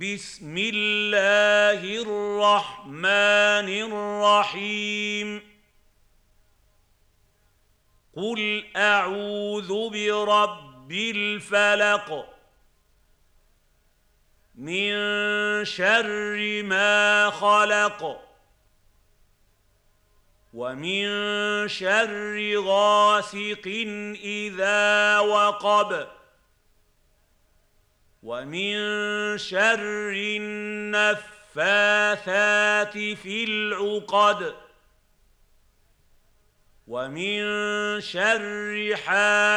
بسم الله الرحمن الرحيم قل أعوذ برب الفلق من شر ما خلق ومن شر غاسق إذا وقب ومن شر النفاثات في العقد ومن شر حاسد